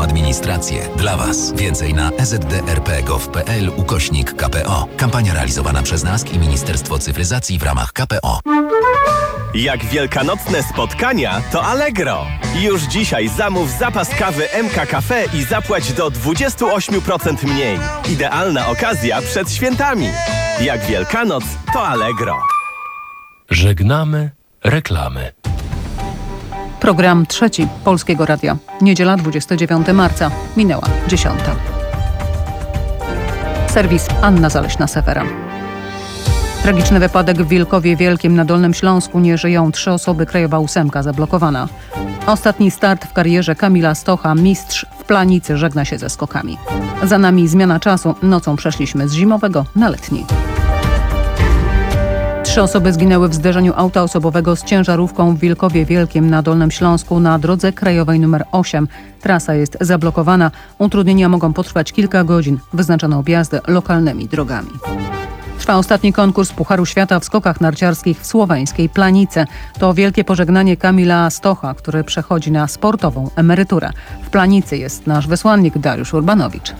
lepszą administrację. Dla Was. Więcej na ezdrp.gov.pl/KPO. Kampania realizowana przez NASK i Ministerstwo Cyfryzacji w ramach KPO. Jak wielkanocne spotkania, to Allegro. Już dzisiaj zamów zapas kawy MK Cafe i zapłać do 28% mniej. Idealna okazja przed świętami. Jak Wielkanoc, to Allegro. Żegnamy reklamy. Program trzeci Polskiego Radia. Niedziela 29 marca. Minęła 10. Serwis Anna Zaleśna-Sewera. Tragiczny wypadek w Wilkowie Wielkim na Dolnym Śląsku. Nie żyją 3 osoby. Krajowa 8 zablokowana. Ostatni start w karierze Kamila Stocha. Mistrz w Planicy żegna się ze skokami. Za nami zmiana czasu. Nocą przeszliśmy z zimowego na letni. 3 osoby zginęły w zderzeniu auta osobowego z ciężarówką w Wilkowie Wielkim na Dolnym Śląsku na drodze krajowej nr 8. Trasa jest zablokowana. Utrudnienia mogą potrwać kilka godzin. Wyznaczono objazdy lokalnymi drogami. Trwa ostatni konkurs Pucharu Świata w skokach narciarskich w słoweńskiej Planicy. To wielkie pożegnanie Kamila Stocha, który przechodzi na sportową emeryturę. W Planicy jest nasz wysłannik Dariusz Urbanowicz.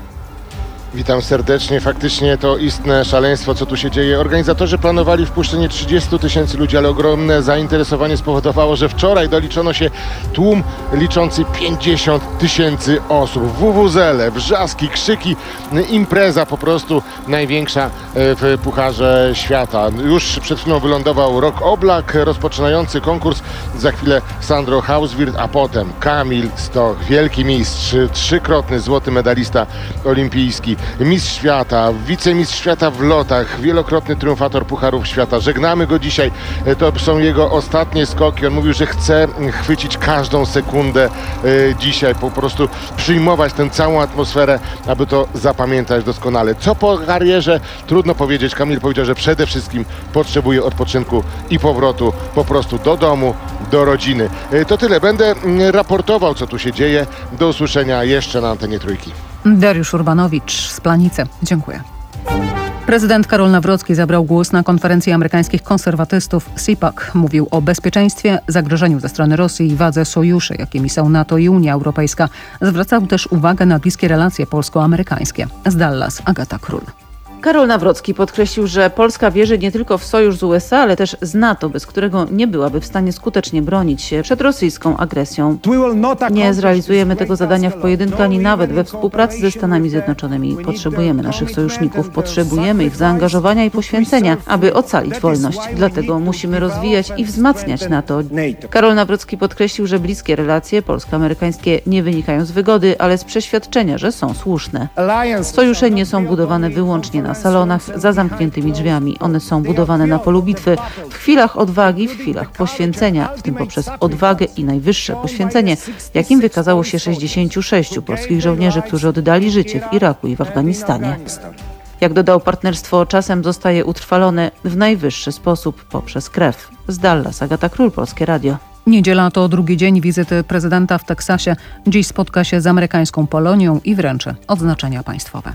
Witam serdecznie. Faktycznie to istne szaleństwo, co tu się dzieje. Organizatorzy planowali wpuszczenie 30 000 ludzi, ale ogromne zainteresowanie spowodowało, że wczoraj doliczono się tłum liczący 50 000 osób. Wuwuzele, wrzaski, krzyki, impreza po prostu największa w Pucharze Świata. Już przed chwilą wylądował Rok Oblak, rozpoczynający konkurs. Za chwilę Sandro Hauswirth, a potem Kamil Stoch, wielki mistrz, 3-krotny złoty medalista olimpijski, mistrz świata, wicemistrz świata w lotach, wielokrotny triumfator Pucharów Świata. Żegnamy go dzisiaj. To są jego ostatnie skoki. On mówił, że chce chwycić każdą sekundę dzisiaj, po prostu przyjmować tę całą atmosferę, aby to zapamiętać doskonale. Co po karierze? Trudno powiedzieć. Kamil powiedział, że przede wszystkim potrzebuje odpoczynku i powrotu po prostu do domu, do rodziny. To tyle. Będę raportował, co tu się dzieje. Do usłyszenia jeszcze na antenie Trójki. Dariusz Urbanowicz z Planicy. Dziękuję. Prezydent Karol Nawrocki zabrał głos na konferencji amerykańskich konserwatystów CPAC. Mówił o bezpieczeństwie, zagrożeniu ze strony Rosji i wadze sojuszy, jakimi są NATO i Unia Europejska. Zwracał też uwagę na bliskie relacje polsko-amerykańskie. Z Dallas Agata Król. Karol Nawrocki podkreślił, że Polska wierzy nie tylko w sojusz z USA, ale też z NATO, bez którego nie byłaby w stanie skutecznie bronić się przed rosyjską agresją. Nie zrealizujemy tego zadania w pojedynkę, ani nawet we współpracy ze Stanami Zjednoczonymi. Potrzebujemy naszych sojuszników, potrzebujemy ich zaangażowania i poświęcenia, aby ocalić wolność. Dlatego musimy rozwijać i wzmacniać NATO. Karol Nawrocki podkreślił, że bliskie relacje polsko-amerykańskie nie wynikają z wygody, ale z przeświadczenia, że są słuszne. Sojusze nie są budowane wyłącznie na salonach za zamkniętymi drzwiami. One są budowane na polu bitwy, w chwilach odwagi, w chwilach poświęcenia, w tym poprzez odwagę i najwyższe poświęcenie, jakim wykazało się 66 polskich żołnierzy, którzy oddali życie w Iraku i w Afganistanie. Jak dodał, partnerstwo czasem zostaje utrwalone w najwyższy sposób poprzez krew. Z Dallas Agata Król, Polskie Radio. Niedziela to drugi dzień wizyty prezydenta w Teksasie. Dziś spotka się z amerykańską Polonią i wręczy odznaczenia państwowe.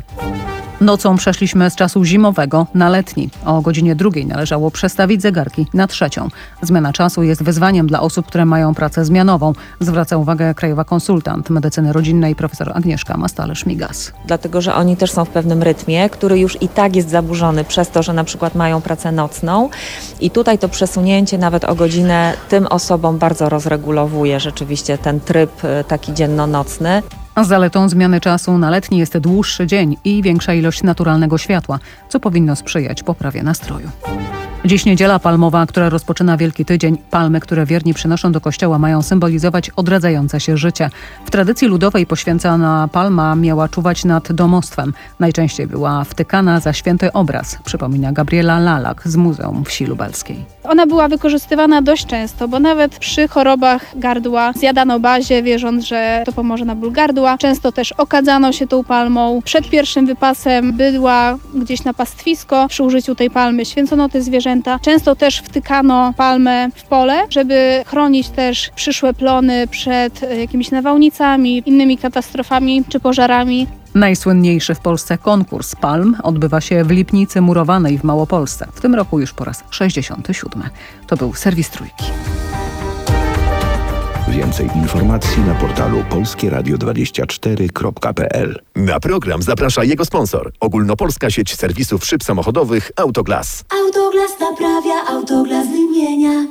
Nocą przeszliśmy z czasu zimowego na letni. O godzinie 2 należało przestawić zegarki na 3. Zmiana czasu jest wyzwaniem dla osób, które mają pracę zmianową. Zwraca uwagę krajowa konsultant medycyny rodzinnej profesor Agnieszka Mastalerz-Migas. Dlatego, że oni też są w pewnym rytmie, który już i tak jest zaburzony przez to, że na przykład mają pracę nocną i tutaj to przesunięcie nawet o godzinę tym osobom bardzo rozregulowuje rzeczywiście ten tryb taki dzienno-nocny. Zaletą zmiany czasu na letni jest dłuższy dzień i większa ilość naturalnego światła, co powinno sprzyjać poprawie nastroju. Dziś niedziela palmowa, która rozpoczyna Wielki Tydzień. Palmy, które wierni przynoszą do kościoła, mają symbolizować odradzające się życie. W tradycji ludowej poświęcona palma miała czuwać nad domostwem. Najczęściej była wtykana za święty obraz, przypomina Gabriela Lalak z Muzeum Wsi Lubelskiej. Ona była wykorzystywana dość często, bo nawet przy chorobach gardła zjadano bazie, wierząc, że to pomoże na ból gardła. Często też okadzano się tą palmą. Przed pierwszym wypasem bydła gdzieś na pastwisko. Przy użyciu tej palmy święcono te zwierzęta. Często też wtykano palmę w pole, żeby chronić też przyszłe plony przed jakimiś nawałnicami, innymi katastrofami czy pożarami. Najsłynniejszy w Polsce konkurs palm odbywa się w Lipnicy Murowanej w Małopolsce. W tym roku już po raz 67. To był serwis Trójki. Więcej informacji na portalu polskieradio24.pl. Na program zaprasza jego sponsor. Ogólnopolska sieć serwisów szyb samochodowych Autoglas. Autoglas naprawia, Autoglas wymienia.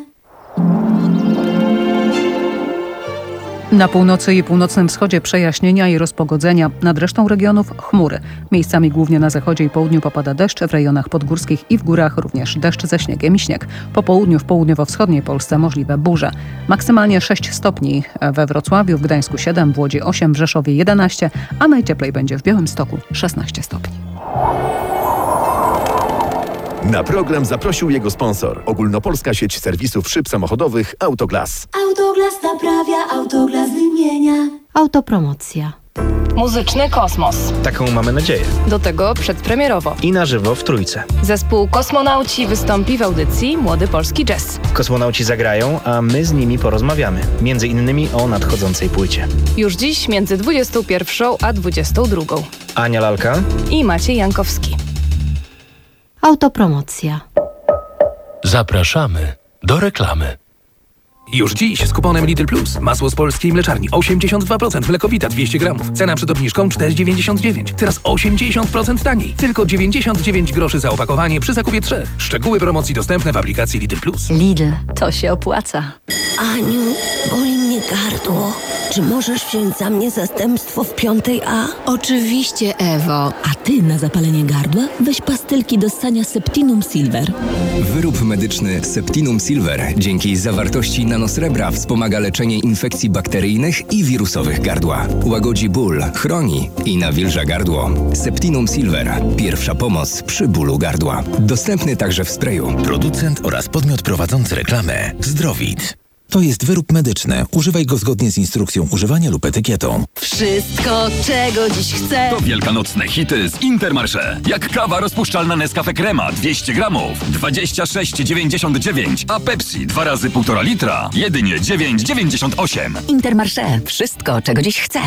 Na północy i północnym wschodzie przejaśnienia i rozpogodzenia. Nad resztą regionów chmury. Miejscami głównie na zachodzie i południu popada deszcz, w rejonach podgórskich i w górach również deszcz ze śniegiem i śnieg. Po południu w południowo-wschodniej Polsce możliwe burze. Maksymalnie 6 stopni we Wrocławiu, w Gdańsku 7, w Łodzi 8, w Rzeszowie 11, a najcieplej będzie w Białymstoku 16 stopni. Na program zaprosił jego sponsor. Ogólnopolska sieć serwisów szyb samochodowych Autoglas. Autoglas naprawia, Autoglas wymienia. Autopromocja. Muzyczny kosmos. Taką mamy nadzieję. Do tego przedpremierowo. I na żywo w Trójce. Zespół Kosmonauci wystąpi w audycji Młody Polski Jazz. Kosmonauci zagrają, a my z nimi porozmawiamy. Między innymi o nadchodzącej płycie. Już dziś między 21 a 22. Ania Lalka i Maciej Jankowski. Autopromocja. Zapraszamy do reklamy. Już dziś z kuponem Lidl Plus. Masło z polskiej mleczarni 82%, mlekowita 200 gramów. Cena przed obniżką 4,99. Teraz 80% taniej. Tylko 99 groszy za opakowanie przy zakupie 3. Szczegóły promocji dostępne w aplikacji Lidl Plus. Lidl, to się opłaca. Aniu, boli mnie gardło. Czy możesz wziąć za mnie zastępstwo w 5A? Oczywiście, Ewo. A ty na zapalenie gardła weź pastylki do ssania Septinum Silver. Wyrób medyczny Septinum Silver dzięki zawartości nanosrebra wspomaga leczenie infekcji bakteryjnych i wirusowych gardła. Łagodzi ból, chroni i nawilża gardło. Septinum Silver. Pierwsza pomoc przy bólu gardła. Dostępny także w sprayu. Producent oraz podmiot prowadzący reklamę Zdrowit. To jest wyrób medyczny. Używaj go zgodnie z instrukcją używania lub etykietą. Wszystko, czego dziś chcę. To wielkanocne hity z Intermarché. Jak kawa rozpuszczalna Nescafe Crema 200 gramów, 26,99, a Pepsi 2 razy 1,5 litra, jedynie 9,98. Intermarché. Wszystko, czego dziś chcę.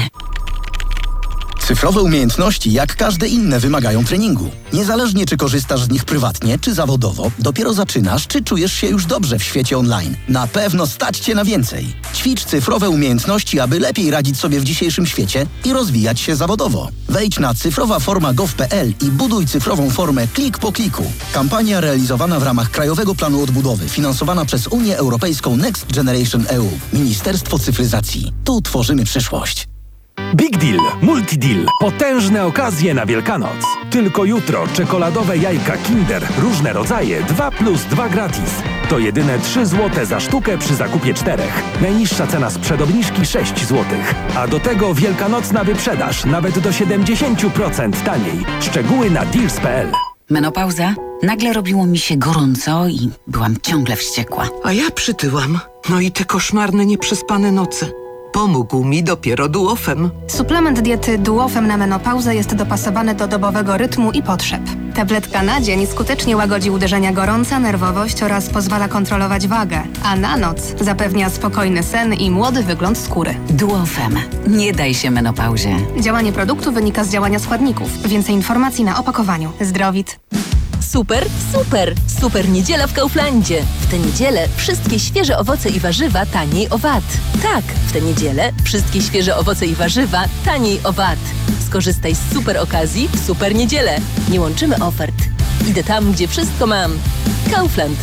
Cyfrowe umiejętności, jak każde inne, wymagają treningu. Niezależnie czy korzystasz z nich prywatnie, czy zawodowo, dopiero zaczynasz, czy czujesz się już dobrze w świecie online. Na pewno stać Cię na więcej. Ćwicz cyfrowe umiejętności, aby lepiej radzić sobie w dzisiejszym świecie i rozwijać się zawodowo. Wejdź na cyfrowaforma.gov.pl i buduj cyfrową formę klik po kliku. Kampania realizowana w ramach Krajowego Planu Odbudowy, finansowana przez Unię Europejską Next Generation EU. Ministerstwo Cyfryzacji. Tu tworzymy przyszłość. Big Deal, Multi-Deal. Potężne okazje na Wielkanoc. Tylko jutro czekoladowe jajka Kinder. Różne rodzaje 2+2 gratis. To jedyne 3 zł za sztukę przy zakupie 4. Najniższa cena sprzed obniżki 6 zł. A do tego wielkanocna wyprzedaż nawet do 70% taniej. Szczegóły na deals.pl. Menopauza? Nagle robiło mi się gorąco i byłam ciągle wściekła. A ja przytyłam. No i te koszmarne, nieprzespane noce. Pomógł mi dopiero Duofem. Suplement diety Duofem na menopauzę jest dopasowany do dobowego rytmu i potrzeb. Tabletka na dzień skutecznie łagodzi uderzenia gorąca, nerwowość oraz pozwala kontrolować wagę, a na noc zapewnia spokojny sen i młody wygląd skóry. Duofem. Nie daj się menopauzie. Działanie produktu wynika z działania składników. Więcej informacji na opakowaniu. Zdrowit. Super, super! Super niedziela w Kauflandzie. W tę niedzielę wszystkie świeże owoce i warzywa taniej o VAT. Tak, w tę niedzielę wszystkie świeże owoce i warzywa taniej o VAT. Skorzystaj z super okazji w super niedzielę. Nie łączymy ofert. Idę tam, gdzie wszystko mam. Kaufland.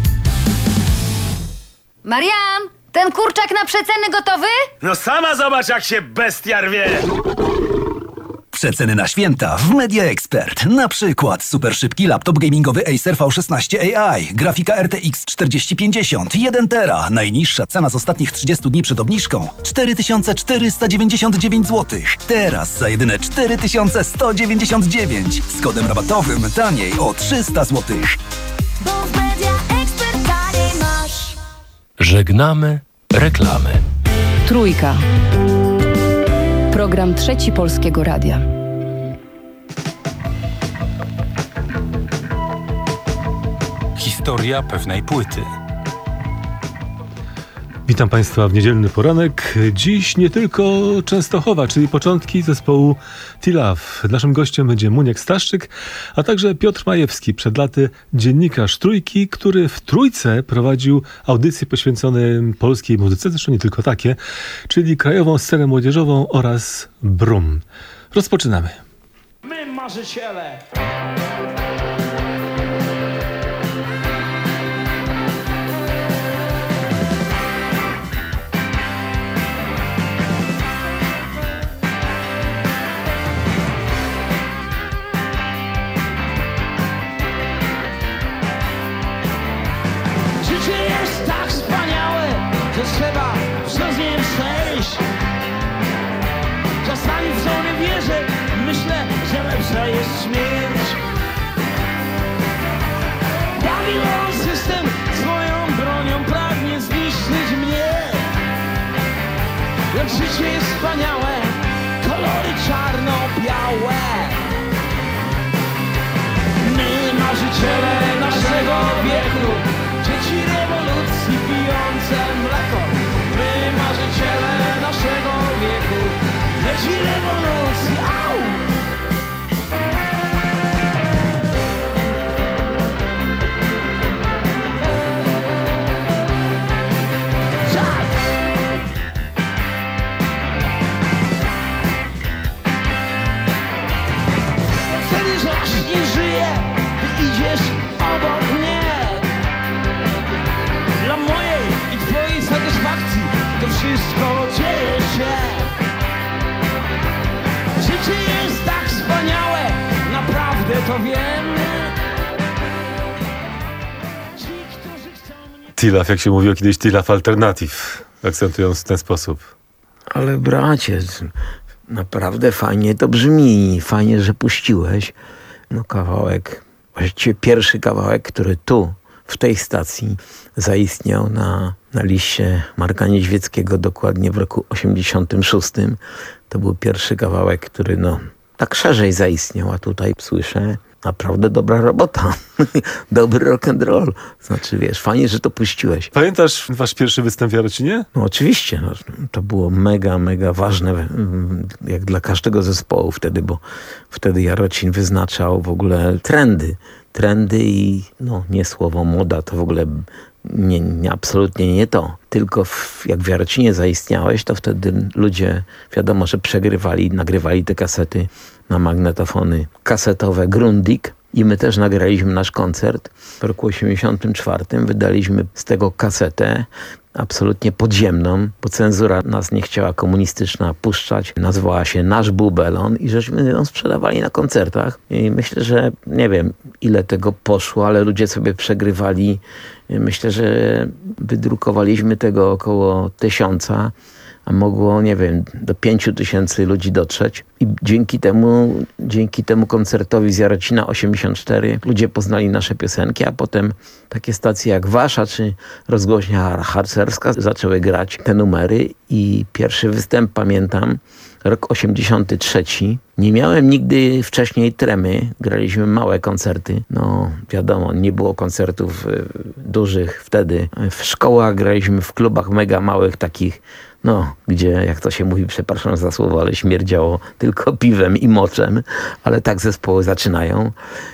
Mariam, ten kurczak na przeceny gotowy? No sama zobacz, jak się bestia rwie! Przeceny na święta w Media Expert. Na przykład super szybki laptop gamingowy Acer V16 AI. Grafika RTX 4050, 1 tera. Najniższa cena z ostatnich 30 dni przed obniżką 4499 zł. Teraz za jedyne 4199. Z kodem rabatowym taniej o 300 zł. Bo w Media Expert taniej masz. Żegnamy reklamy. Trójka. Program Trzeci Polskiego Radia. Historia pewnej płyty. Witam Państwa w niedzielny poranek. Dziś nie tylko Częstochowa, czyli początki zespołu T-Love. Naszym gościem będzie Muniek Staszczyk, a także Piotr Majewski, przed laty dziennikarz Trójki, który w Trójce prowadził audycje poświęcone polskiej muzyce, zresztą nie tylko takie, czyli Krajową Scenę Młodzieżową oraz Brum. Rozpoczynamy. My marzyciele! Życie jest tak wspaniałe, że trzeba przez nie przejść. Czasami w to nie wierzę, myślę, że lepsza jest śmierć. Babylon system swoją bronią pragnie zniszczyć mnie. Jak życie jest wspaniałe, kolory czarno-białe. My, marzyciele naszego wieku, dzieci rewolucji pijące mleko. My, marzyciele naszego wieku, dzieci rewolucji, au! Tak! Wtedy aż nie żyję, ty idziesz obok mnie. Dla mojej i twojej satysfakcji to wszystko dzieje się. Życie jest tak wspaniałe, naprawdę to wiem. T-Love, jak się mówiło kiedyś, T-Love Alternative, akcentując w ten sposób. Ale bracie, naprawdę fajnie to brzmi, fajnie, że puściłeś. No kawałek, właściwie pierwszy kawałek, który tu, w tej stacji zaistniał na liście Marka Niedźwieckiego dokładnie w roku 86. To był pierwszy kawałek, który tak szerzej zaistniał, a tutaj słyszę naprawdę dobra robota. Dobry rock and roll. Znaczy, wiesz, fajnie, że to puściłeś. Pamiętasz wasz pierwszy występ w Jarocinie? No oczywiście. To było mega, mega ważne, jak dla każdego zespołu wtedy, bo wtedy Jarocin wyznaczał w ogóle trendy i nie słowo moda, to w ogóle absolutnie nie to. Tylko jak w Jarocinie zaistniałeś, to wtedy ludzie, wiadomo, że przegrywali, nagrywali te kasety na magnetofony kasetowe Grundig i my też nagraliśmy nasz koncert. W roku 84 wydaliśmy z tego kasetę absolutnie podziemną, bo cenzura nas nie chciała komunistyczna puszczać. Nazwała się Nasz Bubelon i żeśmy ją sprzedawali na koncertach. I myślę, że nie wiem, ile tego poszło, ale ludzie sobie przegrywali. Myślę, że wydrukowaliśmy tego około 1000, a mogło, nie wiem, do 5000 ludzi dotrzeć. I dzięki temu koncertowi z Jarocina 84 ludzie poznali nasze piosenki, a potem takie stacje jak wasza czy rozgłośnia harcerska zaczęły grać te numery i pierwszy występ pamiętam, rok 83. Nie miałem nigdy wcześniej tremy. Graliśmy małe koncerty. Wiadomo, nie było koncertów dużych wtedy. W szkołach graliśmy w klubach mega małych takich, gdzie, jak to się mówi, przepraszam za słowo, ale śmierdziało tylko piwem i moczem. Ale tak zespoły zaczynają.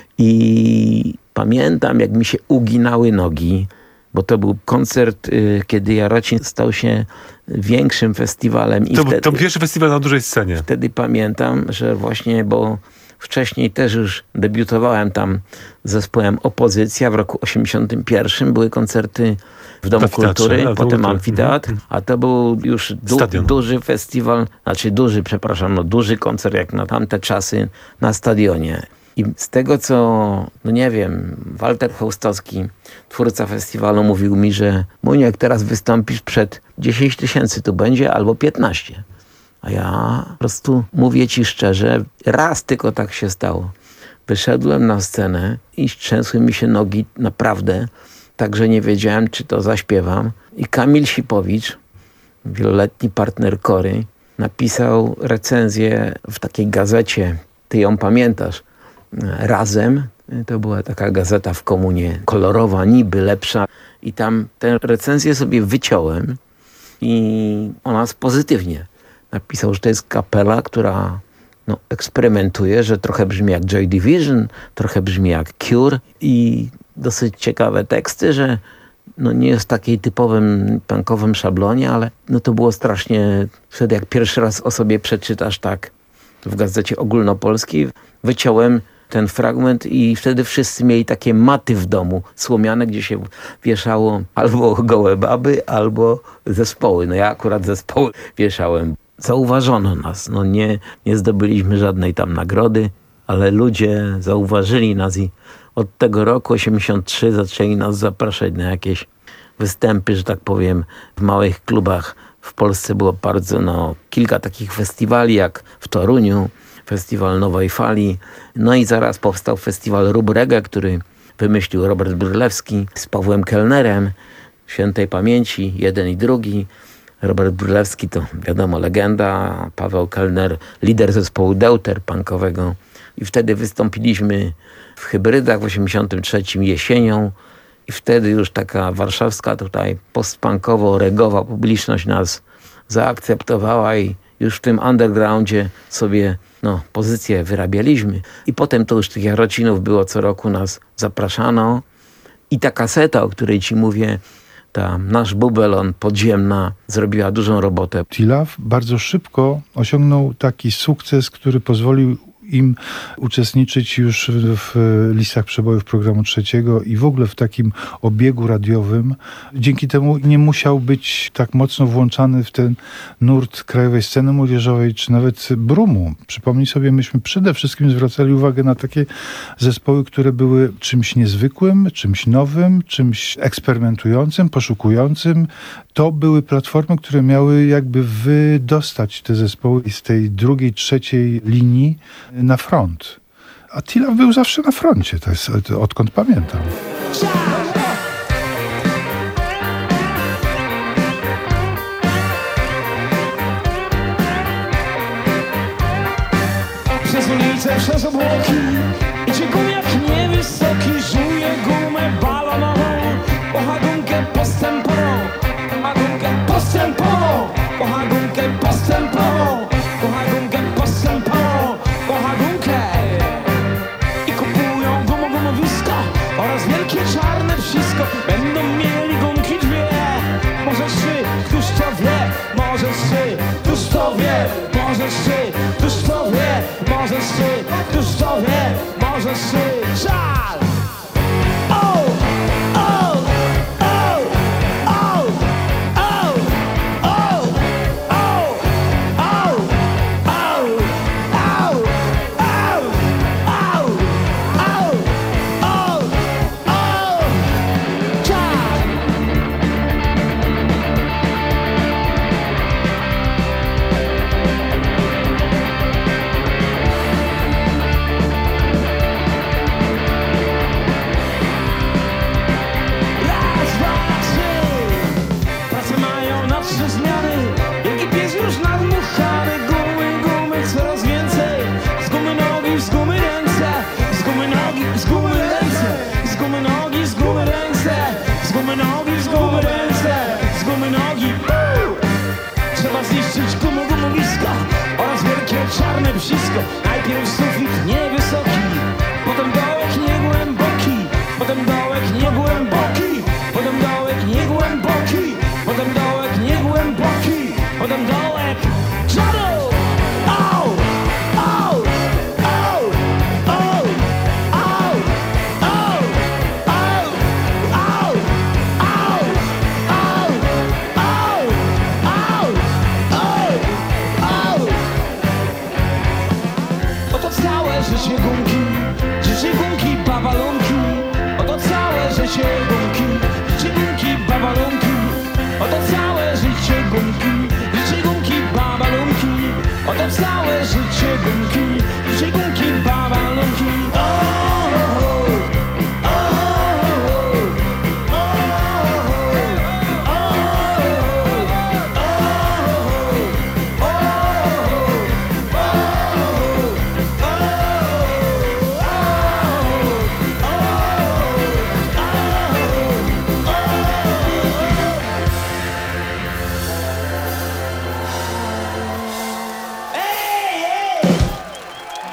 I pamiętam, jak mi się uginały nogi, bo to był koncert, kiedy Jarocin stał się większym festiwalem. To pierwszy festiwal na dużej scenie. Wtedy pamiętam, że właśnie, bo wcześniej też już debiutowałem tam z zespołem Opozycja. W roku 81 były koncerty w Domu Kultury, potem Amfiteatr, a to był już duży festiwal, duży koncert jak na tamte czasy na stadionie. I z tego, co, nie wiem, Walter Chełstowski, twórca festiwalu, mówił mi, że Muniek, teraz wystąpisz przed 10 000 tu będzie, albo 15. A ja po prostu mówię ci szczerze, raz tylko tak się stało. Wyszedłem na scenę i trzęsły mi się nogi naprawdę, tak że nie wiedziałem, czy to zaśpiewam. I Kamil Sipowicz, wieloletni partner Kory, napisał recenzję w takiej gazecie, ty ją pamiętasz, Razem. To była taka gazeta w komunie, kolorowa, niby lepsza. I tam tę recenzję sobie wyciąłem i o nas pozytywnie. Napisał, że to jest kapela, która eksperymentuje, że trochę brzmi jak Joy Division, trochę brzmi jak Cure i dosyć ciekawe teksty, że nie jest w takiej typowym punkowym szablonie, ale to było strasznie, wtedy jak pierwszy raz o sobie przeczytasz tak w gazecie ogólnopolskiej, wyciąłem ten fragment i wtedy wszyscy mieli takie maty w domu słomiane, gdzie się wieszało albo gołe baby, albo zespoły. Ja akurat zespoły wieszałem. Zauważono nas. Nie zdobyliśmy żadnej tam nagrody, ale ludzie zauważyli nas i od tego roku 83 zaczęli nas zapraszać na jakieś występy, że tak powiem, w małych klubach. W Polsce było bardzo, kilka takich festiwali, jak w Toruniu, festiwal Nowej Fali. I zaraz powstał festiwal Rubrege, który wymyślił Robert Brylewski z Pawłem Kellnerem, świętej pamięci, jeden i drugi. Robert Brylewski to wiadomo legenda, Paweł Kellner lider zespołu Deuter punkowego. I wtedy wystąpiliśmy w Hybrydach w 83 jesienią i wtedy już taka warszawska tutaj postpunkowo-regowa publiczność nas zaakceptowała i już w tym undergroundzie sobie pozycję wyrabialiśmy. I potem to już tych Jarocinów było, co roku nas zapraszano. I ta kaseta, o której ci mówię, ta Nasz Bubelon podziemna, zrobiła dużą robotę. T-Love bardzo szybko osiągnął taki sukces, który pozwolił im uczestniczyć już w listach przebojów programu trzeciego i w ogóle w takim obiegu radiowym. Dzięki temu nie musiał być tak mocno włączany w ten nurt krajowej sceny młodzieżowej, czy nawet Brumu. Przypomnij sobie, myśmy przede wszystkim zwracali uwagę na takie zespoły, które były czymś niezwykłym, czymś nowym, czymś eksperymentującym, poszukującym. To były platformy, które miały jakby wydostać te zespoły z tej drugiej, trzeciej linii na front. A T-Love był zawsze na froncie, to jest odkąd pamiętam. Przez ulicę, przez obłoki idzie gumiak niewysoki, żuje gumę balonową, pochadunkę postępową, pochadunkę postępową, pochadunkę postępową, pochadunkę postępową, pochadunkę. I kupują gumowisko oraz wielkie czarne psisko. Będą mieli gumki dwie, może trzy, któż to wie, może trzy, któż to wie, może trzy, któż to wie, może trzy, któż to wie, może trzy, żal! Czarne psisko, najpierw sufit niewysoki, potem dołek niegłęboki, potem dołek niegłęboki, potem dołek niegłęboki, potem dołek niegłęboki, potem dołek żaru! Au! Au! Au! Au! Au! Au! Au! Au! Au! Au! Au! Au! Au! Oto całe życie gumki, babalonki. Oto całe życie gumki, babalonki. Oto całe życie gumki, babalonki. Oto całe życie gumki, babalonki.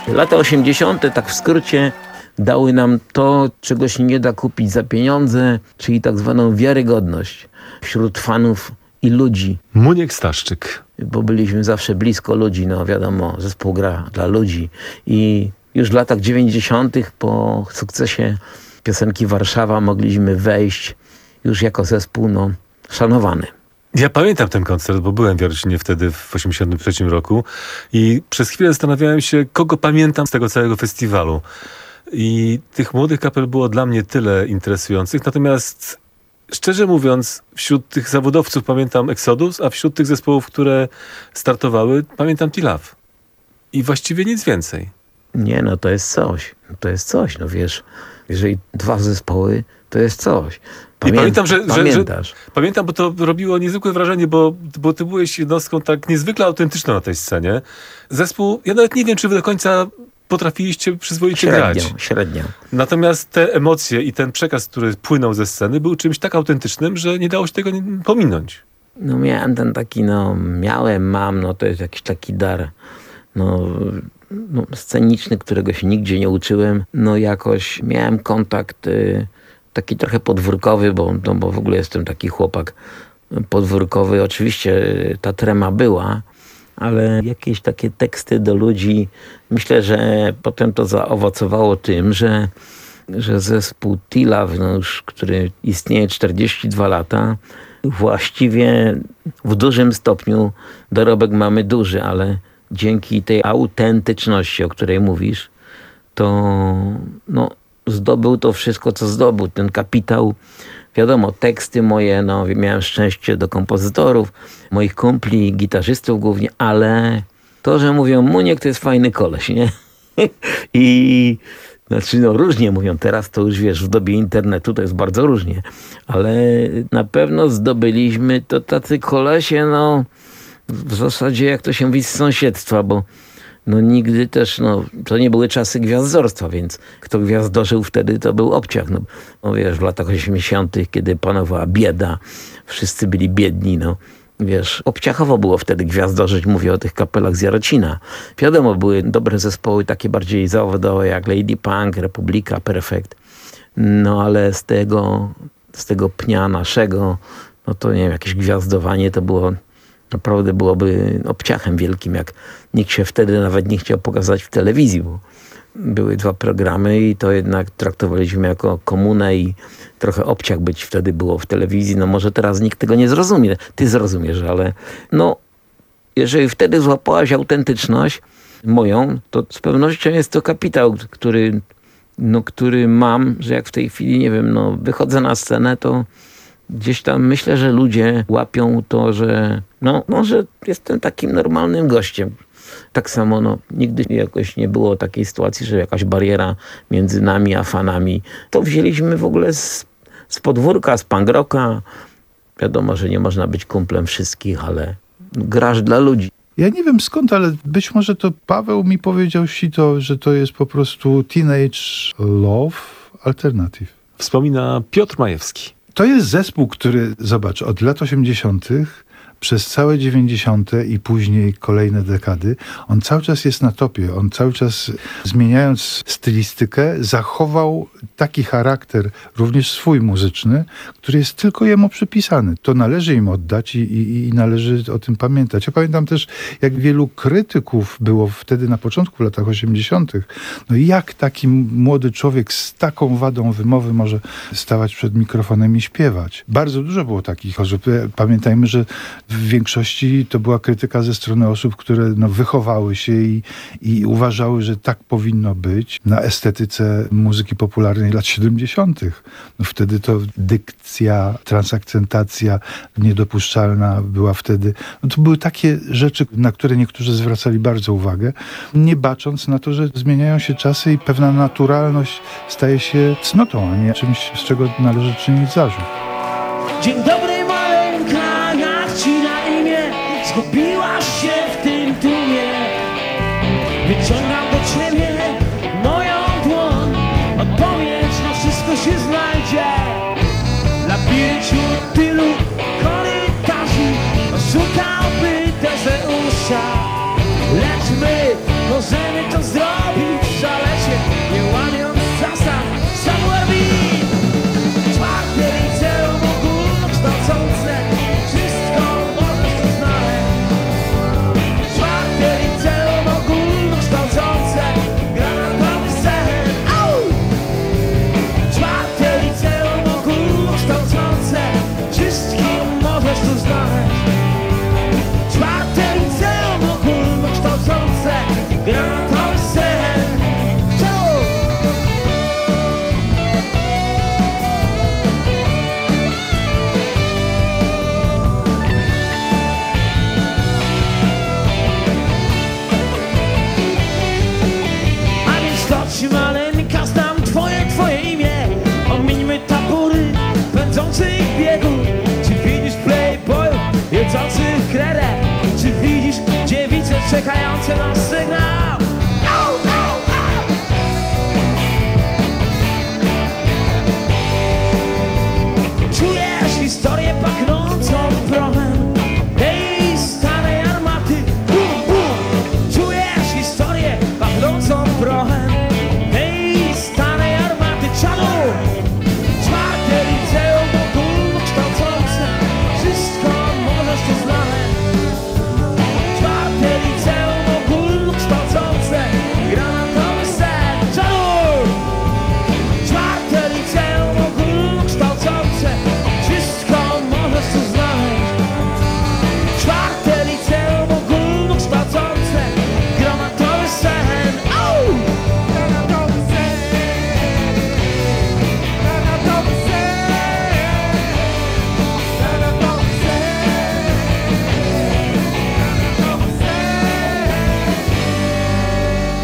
Lata 80. tak w skrócie dały nam to, czego się nie da kupić za pieniądze, czyli tak zwaną wiarygodność wśród fanów i ludzi. Muniek Staszczyk. Bo byliśmy zawsze blisko ludzi, no wiadomo, zespół gra dla ludzi. I już w latach 90. po sukcesie piosenki Warszawa mogliśmy wejść już jako zespół szanowany. Ja pamiętam ten koncert, bo byłem w Jarocinie wtedy w 83 roku i przez chwilę zastanawiałem się, kogo pamiętam z tego całego festiwalu. I tych młodych kapel było dla mnie tyle interesujących, natomiast szczerze mówiąc, wśród tych zawodowców pamiętam Exodus, a wśród tych zespołów, które startowały, pamiętam T-Love. I właściwie nic więcej. Nie, to jest coś. To jest coś, wiesz. Jeżeli 2 zespoły, to jest coś. Pamiętam, że pamiętasz. Pamiętam, bo to robiło niezwykłe wrażenie, bo ty byłeś jednostką tak niezwykle autentyczną na tej scenie. Zespół, ja nawet nie wiem, czy wy do końca potrafiliście przyzwoicie grać. Średnio. Natomiast te emocje i ten przekaz, który płynął ze sceny, był czymś tak autentycznym, że nie dało się tego pominąć. Miałem ten taki, mam, to jest jakiś taki dar, sceniczny, którego się nigdzie nie uczyłem. Jakoś miałem kontakt taki trochę podwórkowy, bo w ogóle jestem taki chłopak podwórkowy. Oczywiście ta trema była, ale jakieś takie teksty do ludzi, myślę, że potem to zaowocowało tym, że zespół T-Love, który istnieje 42 lata, właściwie w dużym stopniu dorobek mamy duży, ale dzięki tej autentyczności, o której mówisz, to zdobył to wszystko, co zdobył. Ten kapitał, wiadomo, teksty moje, miałem szczęście do kompozytorów, moich kumpli, gitarzystów głównie, ale to, że mówią, Muniek to jest fajny koleś, nie? I różnie mówią, teraz to już wiesz, w dobie internetu to jest bardzo różnie, ale na pewno zdobyliśmy to tacy kolesie, w zasadzie jak to się mówi, z sąsiedztwa, bo nigdy też, to nie były czasy gwiazdorstwa, więc kto gwiazdorzył wtedy, to był obciach. Wiesz, w latach 80., kiedy panowała bieda, wszyscy byli biedni, wiesz, obciachowo było wtedy gwiazdorzyć, mówię o tych kapelach z Jarocina. Wiadomo, były dobre zespoły, takie bardziej zawodowe, jak Lady Punk, Republika, Perfect. Ale z tego pnia naszego, to nie wiem, jakieś gwiazdowanie to było, naprawdę byłoby obciachem wielkim, jak nikt się wtedy nawet nie chciał pokazać w telewizji, bo były 2 programy i to jednak traktowaliśmy jako komunę i trochę obciach być wtedy było w telewizji. Może teraz nikt tego nie zrozumie. Ty zrozumiesz, ale jeżeli wtedy złapałaś autentyczność moją, to z pewnością jest to kapitał, który mam, że jak w tej chwili, nie wiem, wychodzę na scenę, to gdzieś tam myślę, że ludzie łapią to, że że jestem takim normalnym gościem. Tak samo nigdy jakoś nie było takiej sytuacji, że jakaś bariera między nami a fanami. To wzięliśmy w ogóle z podwórka, z punk rocka. Wiadomo, że nie można być kumplem wszystkich, ale grasz dla ludzi. Ja nie wiem skąd, ale być może to Paweł mi powiedział że to jest po prostu Teenage Love Alternative. Wspomina Piotr Majewski. To jest zespół, który, zobacz, od lat 80. przez całe 90. i później kolejne dekady, on cały czas jest na topie. On cały czas, zmieniając stylistykę, zachował taki charakter, również swój muzyczny, który jest tylko jemu przypisany. To należy im oddać i należy o tym pamiętać. Ja pamiętam też, jak wielu krytyków było wtedy na początku, w latach 80. Jak taki młody człowiek z taką wadą wymowy może stawać przed mikrofonem i śpiewać. Bardzo dużo było takich osób. Pamiętajmy, że w większości to była krytyka ze strony osób, które wychowały się i uważały, że tak powinno być na estetyce muzyki popularnej lat 70. Wtedy to dykcja, transakcentacja niedopuszczalna była wtedy. To były takie rzeczy, na które niektórzy zwracali bardzo uwagę, nie bacząc na to, że zmieniają się czasy i pewna naturalność staje się cnotą, a nie czymś, z czego należy czynić zarzut. Dzień dobry, maleńka, jak ci na imię? Zgubiłaś się w tym tłumie. Wyciągam do ciebie moją dłoń. Odpowiedź na wszystko się znajdzie. W labiryncie tylu korytarzy szukałby Tezeusza. Lecz my możemy to zrobić.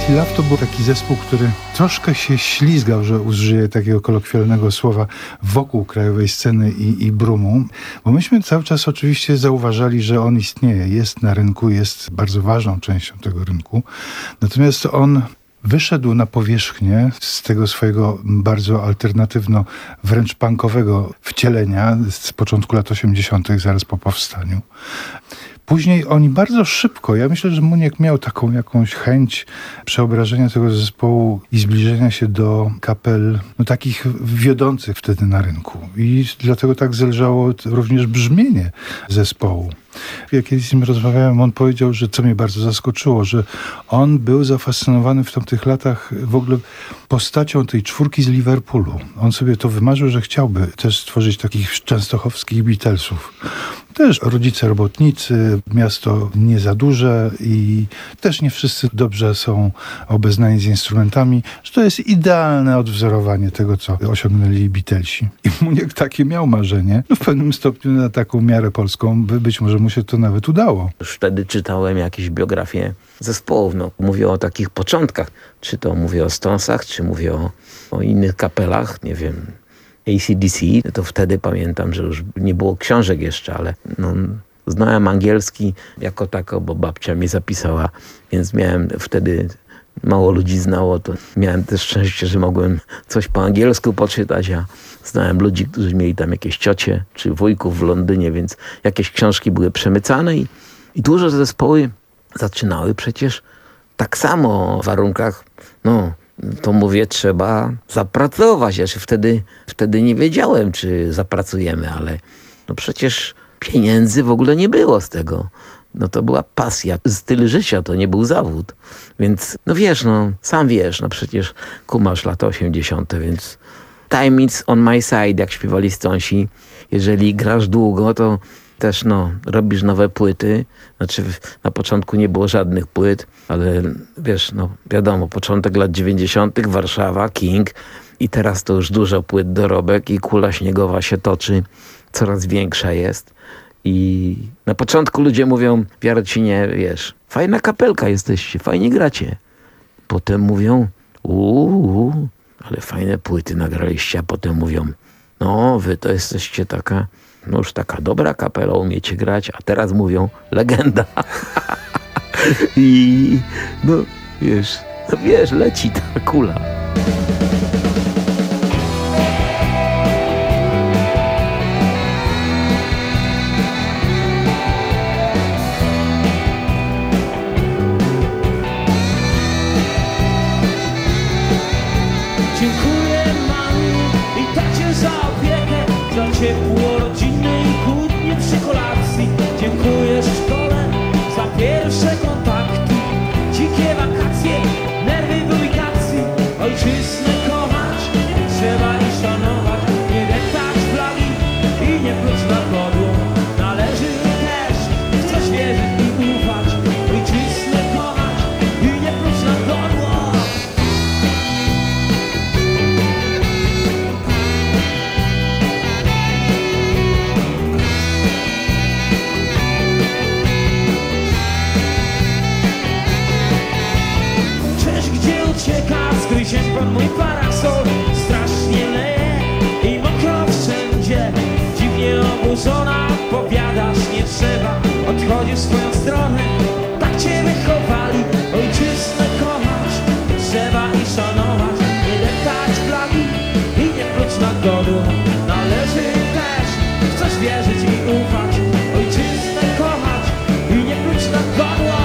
T-Love to był taki zespół, który troszkę się ślizgał, że użyję takiego kolokwialnego słowa, wokół krajowej sceny i brumu, bo myśmy cały czas oczywiście zauważali, że on istnieje, jest na rynku, jest bardzo ważną częścią tego rynku. Natomiast on wyszedł na powierzchnię z tego swojego bardzo alternatywno, wręcz punkowego wcielenia z początku lat 80., zaraz po powstaniu. Później oni bardzo szybko, ja myślę, że Muniek miał taką jakąś chęć przeobrażenia tego zespołu i zbliżenia się do kapel takich wiodących wtedy na rynku. I dlatego tak zelżało również brzmienie zespołu. Jak kiedyś z nim rozmawiałem, on powiedział, że co mnie bardzo zaskoczyło, że on był zafascynowany w tamtych latach w ogóle postacią tej czwórki z Liverpoolu. On sobie to wymarzył, że chciałby też stworzyć takich częstochowskich Beatlesów. Też rodzice robotnicy, miasto nie za duże i też nie wszyscy dobrze są obeznani z instrumentami, że to jest idealne odwzorowanie tego, co osiągnęli Beatlesi. I Muniek takie miał marzenie, w pewnym stopniu na taką miarę polską, być może mu się to nawet udało. Już wtedy czytałem jakieś biografie zespołów. Mówię o takich początkach. Czy to mówię o Stonesach, czy mówię o innych kapelach, nie wiem, AC/DC. To wtedy pamiętam, że już nie było książek jeszcze, ale znałem angielski jako tako, bo babcia mi zapisała, więc miałem wtedy, mało ludzi znało, to miałem też szczęście, że mogłem coś po angielsku poczytać, a znałem ludzi, którzy mieli tam jakieś ciocie czy wujków w Londynie, więc jakieś książki były przemycane i duże zespoły zaczynały przecież tak samo w warunkach, to mówię, trzeba zapracować. Ja wtedy nie wiedziałem, czy zapracujemy, ale przecież pieniędzy w ogóle nie było z tego. To była pasja, styl życia, to nie był zawód. Więc sam wiesz, przecież kumasz lata 80., więc time is on my side, jak śpiewali Stonesi. Jeżeli grasz długo, to też robisz nowe płyty. Na początku nie było żadnych płyt, ale wiesz, wiadomo, początek lat 90., Warszawa, King i teraz to już dużo płyt, dorobek i kula śniegowa się toczy, coraz większa jest. I na początku ludzie mówią, w Jarocinie, wiesz, fajna kapelka jesteście, fajnie gracie. Potem mówią, ale fajne płyty nagraliście, a potem mówią, wy to jesteście taka, już taka dobra kapela, umiecie grać, a teraz mówią, legenda. I wiesz, leci ta kula. Dziękuję mamie i tacie za opiekę, za ciepło rodzinne i kłótnie przy kolacji. Dziękuję szkole za pierwsze kontakty, dzikie wakacje, nerwy w ubikacji. Ojczyznę kochać trzeba i szanować, nie deptać flagi i nie pluć na godło. Należy też w coś wierzyć i ufać, ojczyznę kochać i nie pluć na godło. Ucieka z gryziem pod mój parasol, strasznie leje i mokro wszędzie. Dziwnie oburzona, powiadasz, nie trzeba, odchodzisz w swoją stronę. Tak cię wychowali, ojczyznę kochać trzeba i szanować, nie deptać flagi i nie pluć na godło. Należy też w coś wierzyć i ufać, ojczyznę kochać i nie pluć na godło.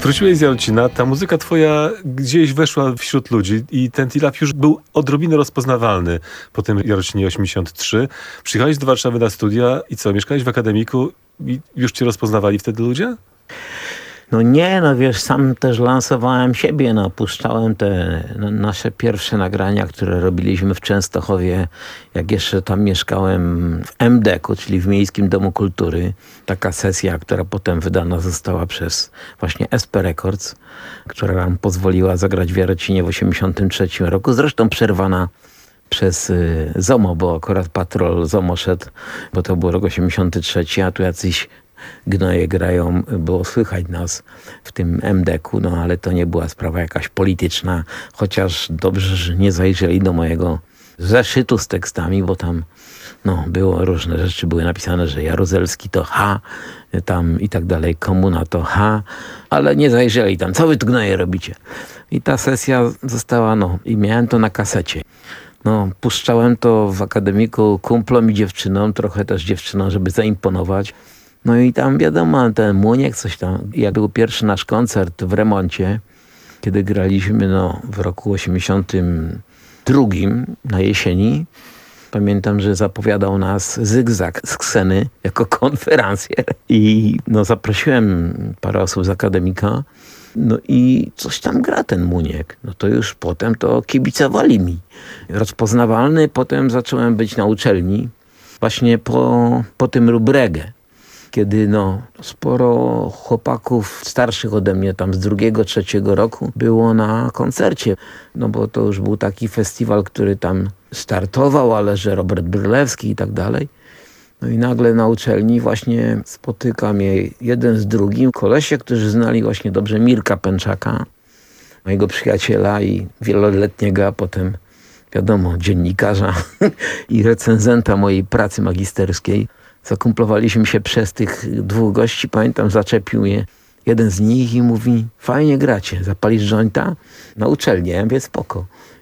Wróciłeś z Jarocina, ta muzyka twoja gdzieś weszła wśród ludzi i ten Tilaf już był odrobinę rozpoznawalny po tym Jarocinie 83. Przyjechałeś do Warszawy na studia i co, mieszkałeś w akademiku i już cię rozpoznawali wtedy ludzie? No nie, no wiesz, sam też lansowałem siebie, no puszczałem te nasze pierwsze nagrania, które robiliśmy w Częstochowie, jak jeszcze tam mieszkałem w MDK-u, czyli w Miejskim Domu Kultury. Taka sesja, która potem wydana została przez właśnie SP Records, która nam pozwoliła zagrać w Jarocinie w 1983 roku, zresztą przerwana przez ZOMO, bo akurat patrol ZOMO szedł, bo to był rok 83, a tu jacyś gnoje grają, było słychać nas w tym MDK-u, no ale to nie była sprawa jakaś polityczna, chociaż dobrze, że nie zajrzeli do mojego zeszytu z tekstami, bo tam no, było różne rzeczy, były napisane, że Jaruzelski to H, tam i tak dalej, Komuna to H, ale nie zajrzeli tam, co wy tu gnoje robicie? I ta sesja została, no i miałem to na kasecie. No, puszczałem to w akademiku kumplom i dziewczynom, trochę też dziewczynom, żeby zaimponować. No i tam wiadomo, ten Muniek coś tam, jak był pierwszy nasz koncert w Remoncie, kiedy graliśmy no, w roku 82 na jesieni, pamiętam, że zapowiadał nas Zygzak z Kseny jako konferencjer i no, zaprosiłem parę osób z akademika, no i coś tam gra ten Muniek. No to już potem to kibicowali mi. Rozpoznawalny, potem zacząłem być na uczelni właśnie po tym Rubrege. Kiedy no, sporo chłopaków starszych ode mnie, tam z 2., 3. roku było na koncercie. No bo to już był taki festiwal, który tam startował, ale że Robert Brylewski i tak dalej. No i nagle na uczelni właśnie spotyka mnie jeden z drugim kolesie, którzy znali właśnie dobrze Mirka Pęczaka, mojego przyjaciela i wieloletniego, a potem wiadomo, dziennikarza i recenzenta mojej pracy magisterskiej. Zakumplowaliśmy się przez tych 2 gości, pamiętam, zaczepił mnie jeden z nich i mówi, fajnie gracie, zapalisz jointa? Na uczelni, ja mówię, spoko.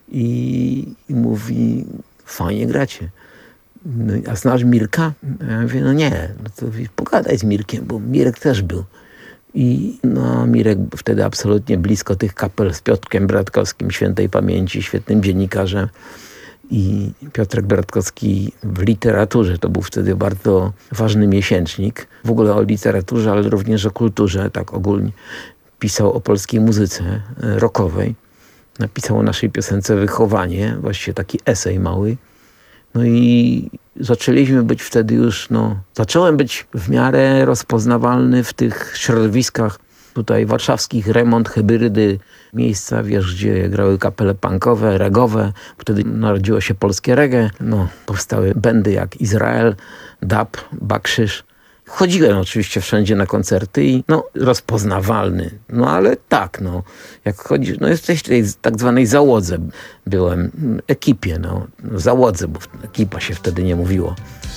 I mówi, fajnie gracie. No, a znasz Mirka? Ja mówię, no nie, no to pogadaj z Mirkiem, bo Mirek też był. I no, Mirek wtedy absolutnie blisko tych kapel z Piotrkiem Bratkowskim, świętej pamięci, świetnym dziennikarzem. I Piotrek Bratkowski w literaturze, to był wtedy bardzo ważny miesięcznik, w ogóle o literaturze, ale również o kulturze, tak ogólnie. Pisał o polskiej muzyce rockowej, napisał o naszej piosence Wychowanie, właściwie taki esej mały. No i zaczęliśmy być wtedy już, no, zacząłem być w miarę rozpoznawalny w tych środowiskach tutaj warszawskich, Remont, Hybrydy, miejsca, wiesz, gdzie grały kapele punkowe, regowe. Wtedy narodziło się polskie reggae. No, powstały bandy jak Izrael, Dab, Bakrzyż. Chodziłem oczywiście wszędzie na koncerty i no, rozpoznawalny. No ale tak, no, jak chodzisz, no jesteś w tej tak zwanej załodze. Byłem ekipie, no, załodze, bo ekipa się wtedy nie mówiło.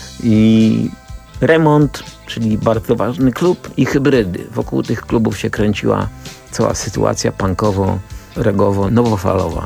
I Remont, czyli bardzo ważny klub, i Hybrydy. Wokół tych klubów się kręciła cała sytuacja punkowo-regowo-nowofalowa.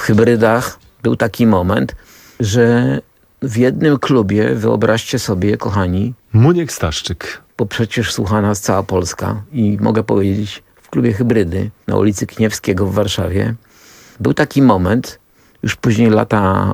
Hybrydach był taki moment, że w jednym klubie, wyobraźcie sobie, kochani, Muniek Staszczyk. bo przecież słucha nas cała Polska i mogę powiedzieć, w klubie Hybrydy na ulicy Kniewskiego w Warszawie był taki moment, już później lata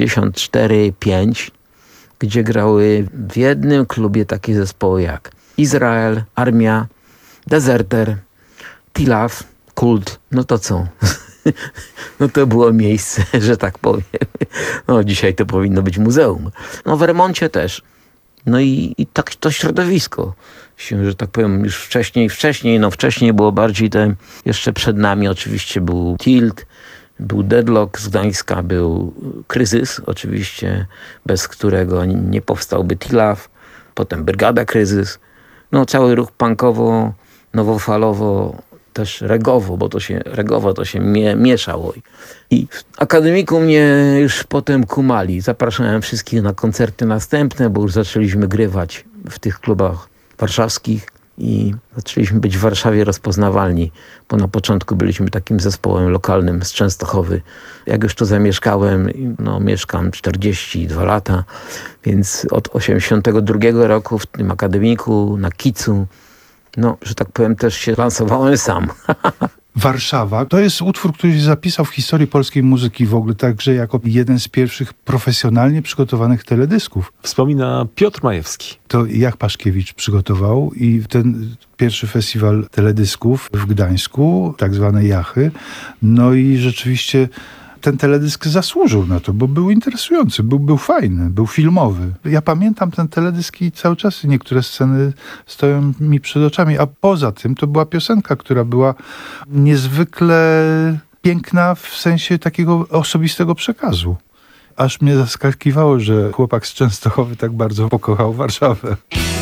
84-5, gdzie grały w jednym klubie takie zespoły jak Izrael, Armia, Deserter, Tilaf, Kult. No to co? No to było miejsce, że tak powiem. No dzisiaj to powinno być muzeum. No w Remoncie też. No i tak to środowisko się, że tak powiem, już wcześniej było bardziej jeszcze przed nami oczywiście był Tilt, był Deadlock z Gdańska, był Kryzys oczywiście, bez którego nie powstałby Tilaf, potem Brygada Kryzys, no cały ruch punkowo, nowofalowo, też regowo, regowo to się mieszało. I w akademiku mnie już potem kumali. Zapraszałem wszystkich na koncerty następne, bo już zaczęliśmy grywać w tych klubach warszawskich i zaczęliśmy być w Warszawie rozpoznawalni, bo na początku byliśmy takim zespołem lokalnym z Częstochowy. Jak już tu zamieszkałem, no mieszkam 42 lata, więc od 82 roku w tym akademiku, na Kicu, no, że tak powiem, też się lansowałem sam. Warszawa to jest utwór, który się zapisał w historii polskiej muzyki w ogóle, także jako jeden z pierwszych profesjonalnie przygotowanych teledysków. Wspomina Piotr Majewski. To Jach Paszkiewicz przygotował i ten pierwszy festiwal teledysków w Gdańsku, tak zwane Jachy. No i rzeczywiście ten teledysk zasłużył na to, bo był interesujący, był fajny, był filmowy. Ja pamiętam ten teledysk i cały czas niektóre sceny stoją mi przed oczami, a poza tym to była piosenka, która była niezwykle piękna w sensie takiego osobistego przekazu. Aż mnie zaskakiwało, że chłopak z Częstochowy tak bardzo pokochał Warszawę.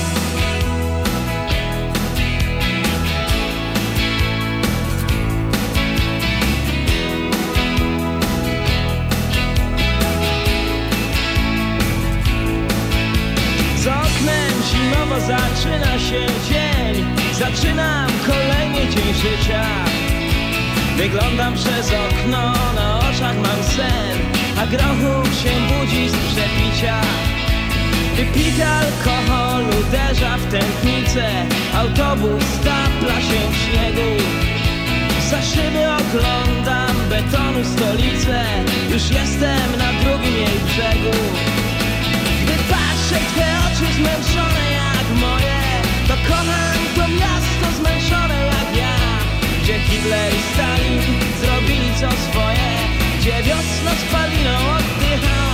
Zaczyna się dzień, zaczynam kolejny dzień życia. Wyglądam przez okno, na oczach mam sen, a grochu się budzi z przepicia. Wypity alkohol uderza w tętnicę, autobus stapla się w śniegu. Za szyby oglądam betonu stolicę, już jestem na drugim jej brzegu. Gdy patrzę w te oczy zmęczone jak moje, to kocham to miasto zmęczone jak ja. Gdzie Hitler i Stalin zrobili co swoje, gdzie wiosna spaliną oddycha.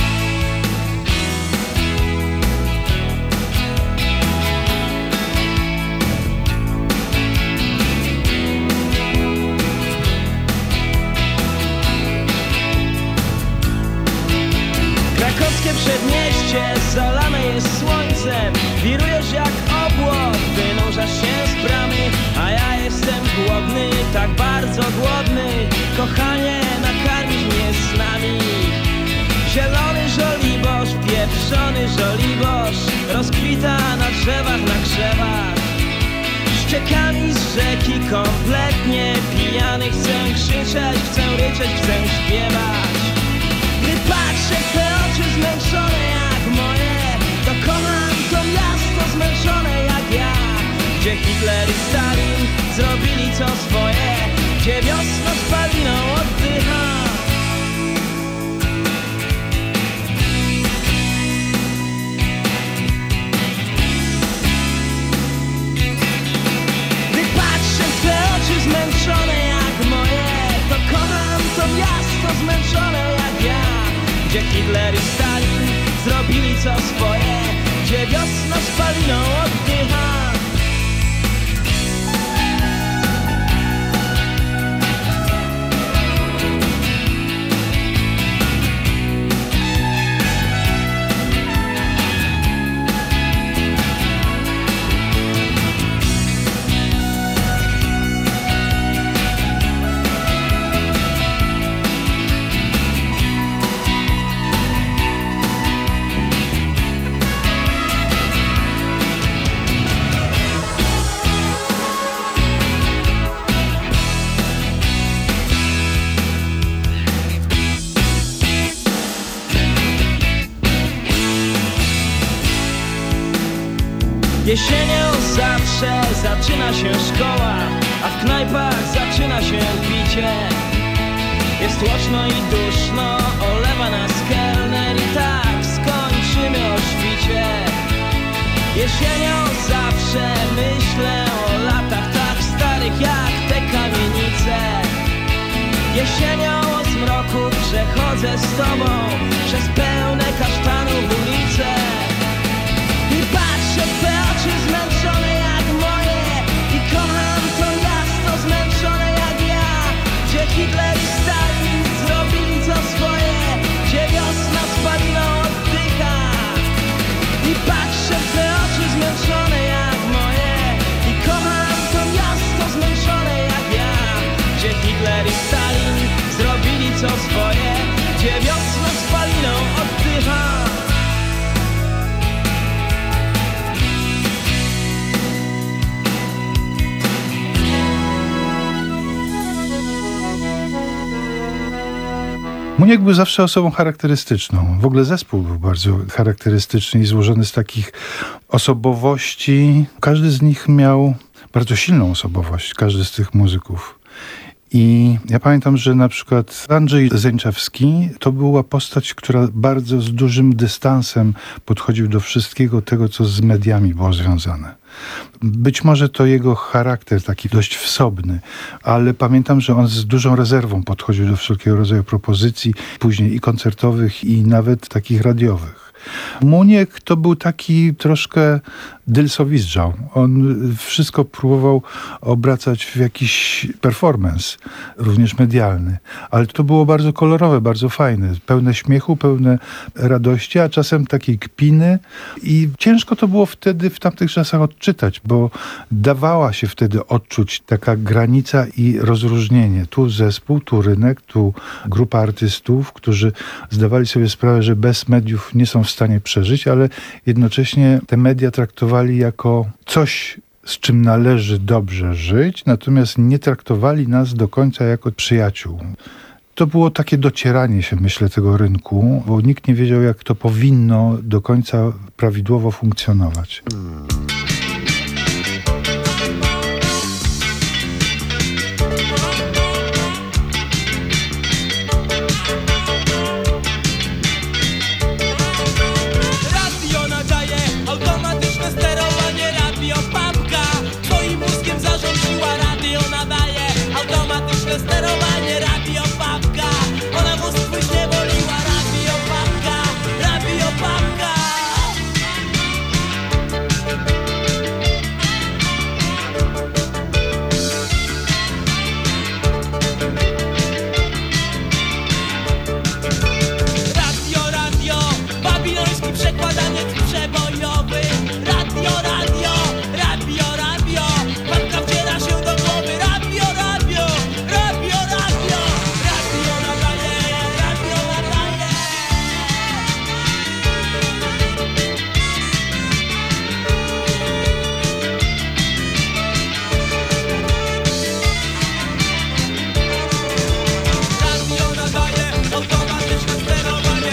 Krakowskie przedmieście zalane jest słońcem. Wirujesz jak obłok, wynurzasz się z bramy, a ja jestem głodny, tak bardzo głodny. Kochanie, nakarmisz mnie snami. Zielony żoliborz, pieprzony żoliborz rozkwita na drzewach, na krzewach. Ściekami z rzeki kompletnie pijany, chcę krzyczeć, chcę ryczeć, chcę śpiewać. Gdy patrzę w te oczy zmęczone jak moje, to kocham to miasto zmęczone jak ja. Gdzie Hitler i Stalin zrobili co swoje, gdzie wiosna spaliną oddycha. Gdy patrzę w te oczy zmęczone jak moje, to kocham to miasto zmęczone jak ja. Gdzie Hitler i Stalin zrobili co swoje, gdzie wiosna spaliną oddycha. zaczyna się szkoła, a w knajpach zaczyna się picie. Jest głośno i duszno, olewa nas kelner i tak skończymy o świcie. Jesienią zawsze myślę o latach tak starych jak te kamienice. Jesienią o zmroku przechodzę z tobą przez pełne kasztanów ulice. I patrzę w te oczy zmęczone jak moje i kocham to miasto zmęczone jak ja, gdzie Hitler i Stalin zrobili co swoje, gdzie wiosna spaliną oddycha. I patrzę w te oczy zmęczone jak moje i kocham to miasto zmęczone jak ja, gdzie Hitler i Stalin zrobili co swoje, gdzie wiosna spaliną oddycha. Muniek był zawsze osobą charakterystyczną. W ogóle zespół był bardzo charakterystyczny i złożony z takich osobowości. Każdy z nich miał bardzo silną osobowość, każdy z tych muzyków. I ja pamiętam, że na przykład Andrzej Zeńczewski to była postać, która bardzo z dużym dystansem podchodził do wszystkiego tego, co z mediami było związane. Być może to jego charakter taki dość wsobny, ale pamiętam, że on z dużą rezerwą podchodził do wszelkiego rodzaju propozycji, później i koncertowych, i nawet takich radiowych. Muniek to był taki troszkę dylsowizdzał. On wszystko próbował obracać w jakiś performance, również medialny. Ale to było bardzo kolorowe, bardzo fajne. Pełne śmiechu, pełne radości, a czasem takiej kpiny. I ciężko to było wtedy, w tamtych czasach odczytać, bo dawała się wtedy odczuć taka granica i rozróżnienie. Tu zespół, tu rynek, tu grupa artystów, którzy zdawali sobie sprawę, że bez mediów nie są w stanie przeżyć, ale jednocześnie te media traktowali jako coś, z czym należy dobrze żyć, natomiast nie traktowali nas do końca jako przyjaciół. To było takie docieranie się, myślę, tego rynku, bo nikt nie wiedział, jak to powinno do końca prawidłowo funkcjonować. Sterowanie radio papka, ona mózg twój zniewoliła. Radio papka. Radio, babiloński przekładaniec przebojowy. Radio, papka wciera się do głowy. Radio nadaje. Automatyczne sterowanie.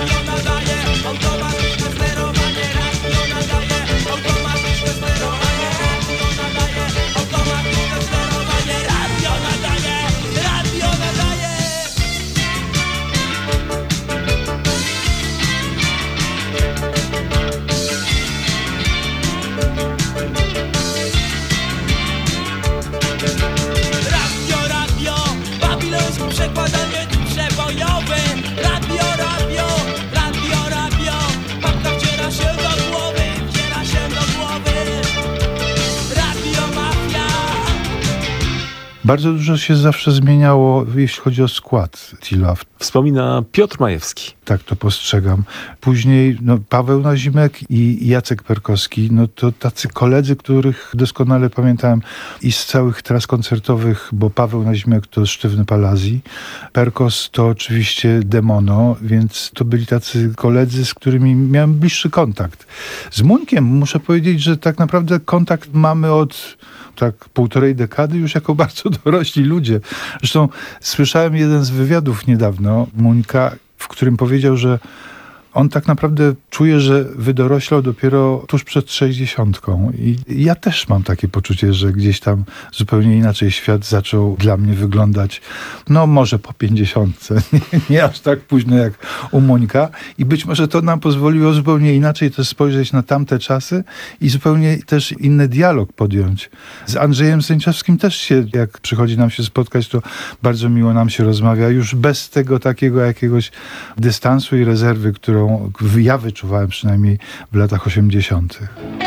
Bardzo dużo się zawsze zmieniało, jeśli chodzi o skład T-Love. Wspomina Piotr Majewski. Tak to postrzegam. Później Paweł Nazimek i Jacek Perkowski, to tacy koledzy, których doskonale pamiętałem i z całych tras koncertowych, bo Paweł Nazimek to Sztywny Palazzi, Perkos to oczywiście Demono, więc to byli tacy koledzy, z którymi miałem bliższy kontakt. Z Muńkiem muszę powiedzieć, że tak naprawdę kontakt mamy od półtorej dekady już jako bardzo dorośli ludzie. Zresztą słyszałem jeden z wywiadów niedawno Muńka, w którym powiedział, że on tak naprawdę czuje, że wydoroślał dopiero tuż przed 60. I ja też mam takie poczucie, że gdzieś tam zupełnie inaczej świat zaczął dla mnie wyglądać, no może po 50. nie aż tak późno jak u Mońka. I być może to nam pozwoliło zupełnie inaczej też spojrzeć na tamte czasy i zupełnie też inny dialog podjąć. Z Andrzejem Sędziowskim też się, jak przychodzi nam się spotkać, to bardzo miło nam się rozmawia, już bez tego takiego jakiegoś dystansu i rezerwy, którą ja wyczuwałem przynajmniej w latach 80.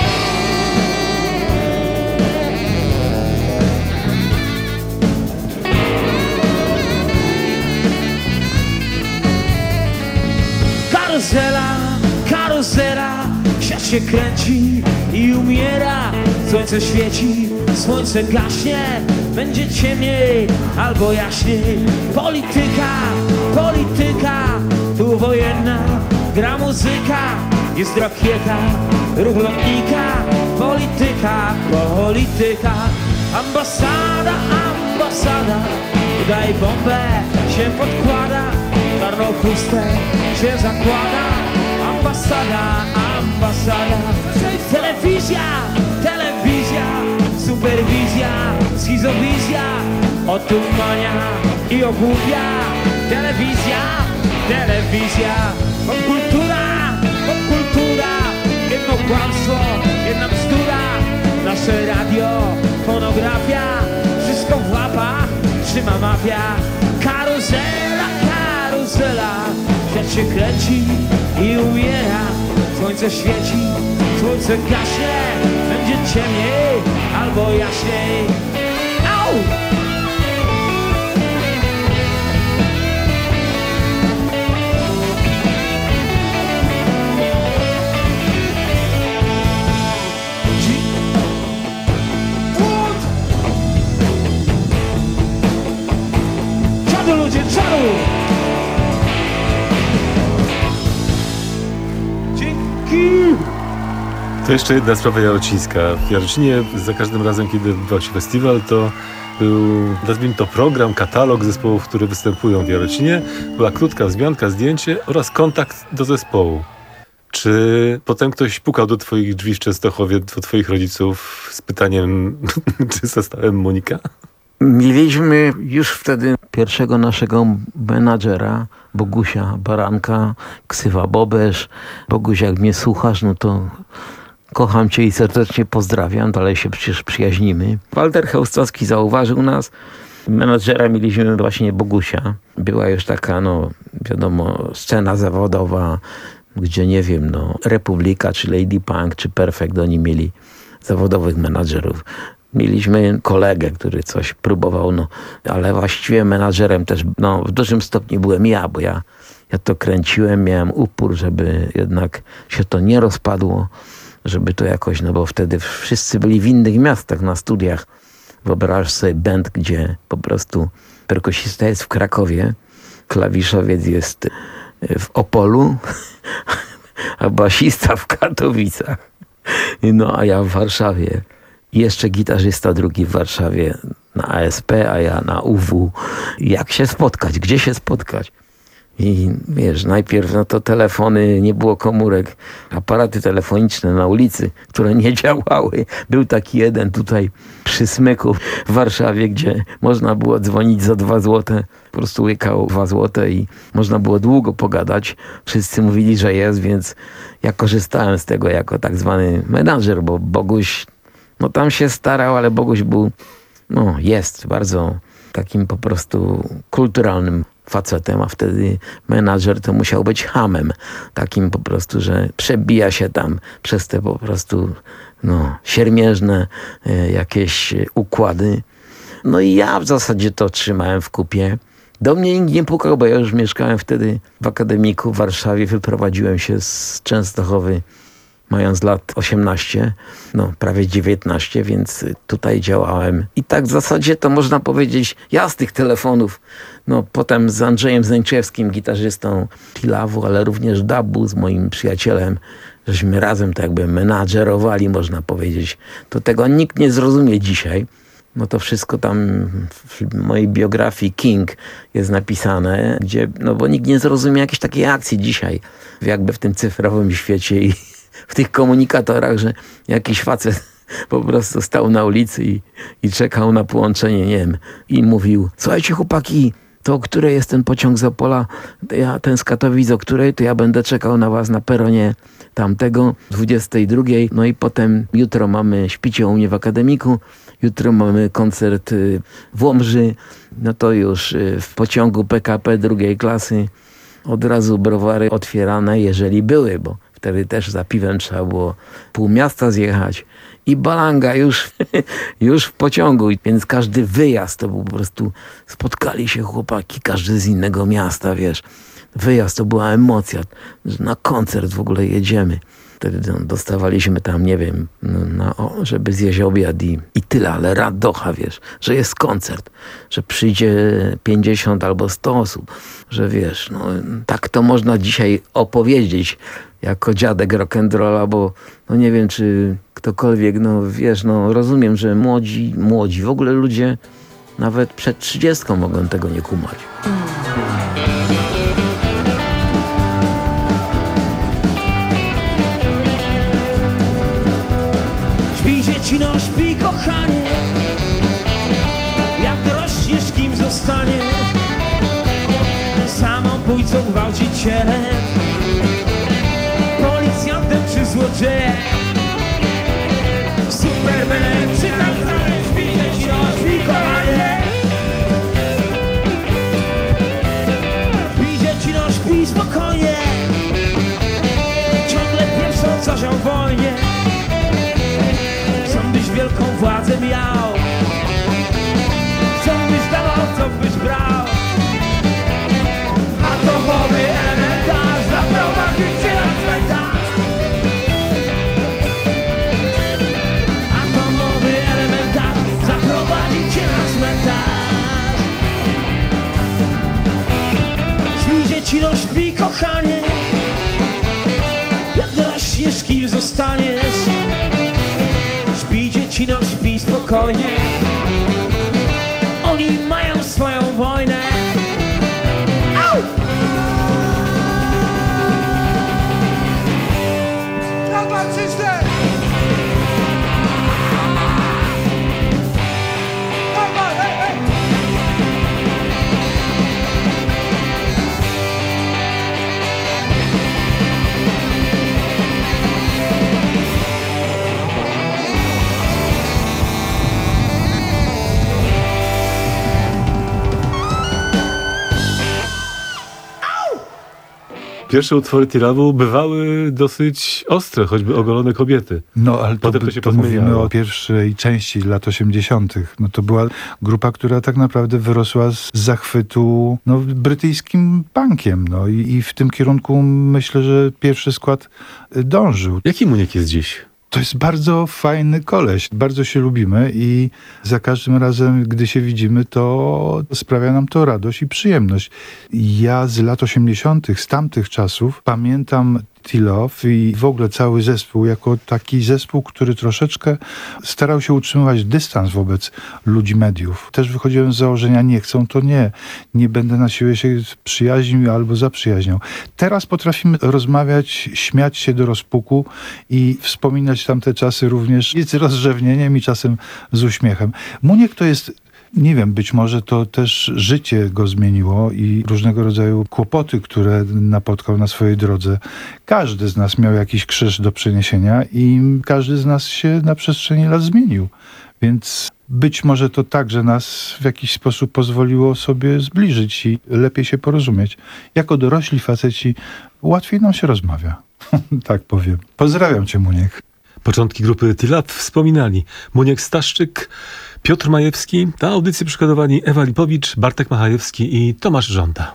Karuzela, karuzela, świat się kręci i umiera. Słońce świeci, słońce gaśnie, będzie ciemniej albo jaśniej. Polityka, polityka, tu wojenna, gra muzyka, jest rakieta, ruch lotnika. Polityka, polityka, ambasada, ambasada, udaje bombę, się podkłada, czarną chustę się zakłada. Ambasada, ambasada, telewizja, telewizja, superwizja, schizowizja, otumania i ogłupia. Telewizja, telewizja, popkultura, popkultura, jedno kłamstwo, jedna bzdura. Nasze radio, fonografia, wszystko w łapach trzyma mafia. Karuzela, karuzela, świat się kręci i umiera. Słońce świeci, słońce gaśnie, będzie ciemniej albo jaśniej. Au! Czadu ludzie, czadu! To jeszcze jedna sprawa jarocińska. W Jarocinie za każdym razem, kiedy odbywał się festiwal, to był, nazwijmy to, program, katalog zespołów, które występują w Jarocinie. Była krótka wzmianka, zdjęcie oraz kontakt do zespołu. Czy potem ktoś pukał do twoich drzwi w Częstochowie, do twoich rodziców z pytaniem, czy zastałem Monika? Mieliśmy już wtedy pierwszego naszego menadżera, Bogusia Baranka, ksywa Bobesz. Boguś, jak mnie słuchasz, no to kocham cię i serdecznie pozdrawiam, dalej się przecież przyjaźnimy. Walter Chełstowski zauważył nas. Menadżera mieliśmy właśnie Bogusia. Była już taka, no wiadomo, scena zawodowa, gdzie nie wiem, no Republika, czy Lady Punk, czy Perfect, oni mieli zawodowych menadżerów. Mieliśmy kolegę, który coś próbował, no, ale właściwie menadżerem też, no, w dużym stopniu byłem ja, bo ja to kręciłem, miałem upór, żeby jednak się to nie rozpadło, żeby to jakoś, no bo wtedy wszyscy byli w innych miastach na studiach. Wyobraź sobie band, gdzie po prostu perkusista jest w Krakowie, klawiszowiec jest w Opolu, a basista w Katowicach. No, a ja w Warszawie. I jeszcze gitarzysta drugi w Warszawie na ASP, a ja na UW. Jak się spotkać? Gdzie się spotkać? I wiesz, najpierw no to telefony, nie było komórek, aparaty telefoniczne na ulicy, które nie działały. Był taki jeden tutaj przy Smyku w Warszawie, gdzie można było dzwonić za 2 złote. Po prostu łykał 2 złote i można było długo pogadać. Wszyscy mówili, że jest, więc ja korzystałem z tego jako tak zwany menadżer, bo Boguś no tam się starał, ale Boguś był, no jest bardzo takim po prostu kulturalnym facetem, a wtedy menadżer to musiał być hamem. Takim po prostu, że przebija się tam przez te po prostu no, siermiężne jakieś układy. No i ja w zasadzie to trzymałem w kupie. Do mnie nikt nie pukał, bo ja już mieszkałem wtedy w Akademiku w Warszawie. Wyprowadziłem się z Częstochowy mając lat 18, no prawie 19, więc tutaj działałem. I tak w zasadzie to można powiedzieć, ja z tych telefonów, no potem z Andrzejem Zęczewskim, gitarzystą Tilawu, ale również Dabu, z moim przyjacielem, żeśmy razem tak jakby menadżerowali, można powiedzieć. To tego nikt nie zrozumie dzisiaj. No to wszystko tam w mojej biografii King jest napisane, gdzie, no bo nikt nie zrozumie jakiejś takiej akcji dzisiaj, jakby w tym cyfrowym świecie i w tych komunikatorach, że jakiś facet po prostu stał na ulicy i czekał na połączenie, nie wiem, i mówił: słuchajcie chłopaki, to o której jest ten pociąg z Opola, ten z Katowic, o której, to ja będę czekał na was na peronie tamtego, 22. No i potem jutro śpicie u mnie w akademiku, jutro mamy koncert w Łomży, no to już w pociągu PKP drugiej klasy od razu browary otwierane, jeżeli były, bo wtedy też za piwem trzeba było pół miasta zjechać i balanga już w pociągu, więc każdy wyjazd to był po prostu, spotkali się chłopaki, każdy z innego miasta, wiesz. Wyjazd to była emocja, że na koncert w ogóle jedziemy. Wtedy dostawaliśmy tam, nie wiem, żeby zjeść obiad i tyle, ale radocha, wiesz, że jest koncert, że przyjdzie 50 albo 100 osób, że wiesz, no tak to można dzisiaj opowiedzieć jako dziadek rock'n'rolla, bo no nie wiem, czy ktokolwiek, no wiesz, no rozumiem, że młodzi, w ogóle ludzie nawet przed 30 mogą tego nie kumać. Dzieci, no śpi kochanie, jak dorośniesz, kim zostanie? Samobójcą, gwałcicielem, policjantem czy złodziejem, supermanem czy Tarzanem. Śpi dzieci, no śpi kochanie, śpi dzieci, no śpi spokojnie, ciągle pieprzą coś o wojnie. Wielką władzę miał, co byś dawał, co byś brał. Atomowy elementarz zaprowadził cię na cmentarz. Atomowy elementarz zaprowadził cię na cmentarz. Śpi dzieci, no śpi kochanie, jak dorośniesz, kim zostaniesz? Śpi dzieci, no śpi spokojnie, oni mają swoją wojnę. Au! Pierwsze utwory T-Love'u bywały dosyć ostre, choćby ogolone kobiety. No, ale potem to się mówimy o pierwszej części lat 80. No to była grupa, która tak naprawdę wyrosła z zachwytu brytyjskim punkiem. No i w tym kierunku myślę, że pierwszy skład dążył. Jaki Muniek jest dziś? To jest bardzo fajny koleś. Bardzo się lubimy i za każdym razem, gdy się widzimy, to sprawia nam to radość i przyjemność. Ja z lat 80., z tamtych czasów pamiętam T-Love i w ogóle cały zespół jako taki zespół, który troszeczkę starał się utrzymywać dystans wobec ludzi mediów. Też wychodziłem z założenia, nie chcą, to nie będę na siłę się przyjaźnił albo zaprzyjaźniał. Teraz potrafimy rozmawiać, śmiać się do rozpuku i wspominać tamte czasy również z rozrzewnieniem i czasem z uśmiechem. Muniek to jest, nie wiem, być może to też życie go zmieniło i różnego rodzaju kłopoty, które napotkał na swojej drodze. Każdy z nas miał jakiś krzyż do przeniesienia i każdy z nas się na przestrzeni lat zmienił. Więc być może to także nas w jakiś sposób pozwoliło sobie zbliżyć i lepiej się porozumieć. Jako dorośli faceci łatwiej nam się rozmawia. Tak powiem. Pozdrawiam cię, Muniek. Początki grupy T-Love wspominali Muniek Staszczyk, Piotr Majewski, na audycję przygotowani Ewa Lipowicz, Bartek Machajewski i Tomasz Żąda.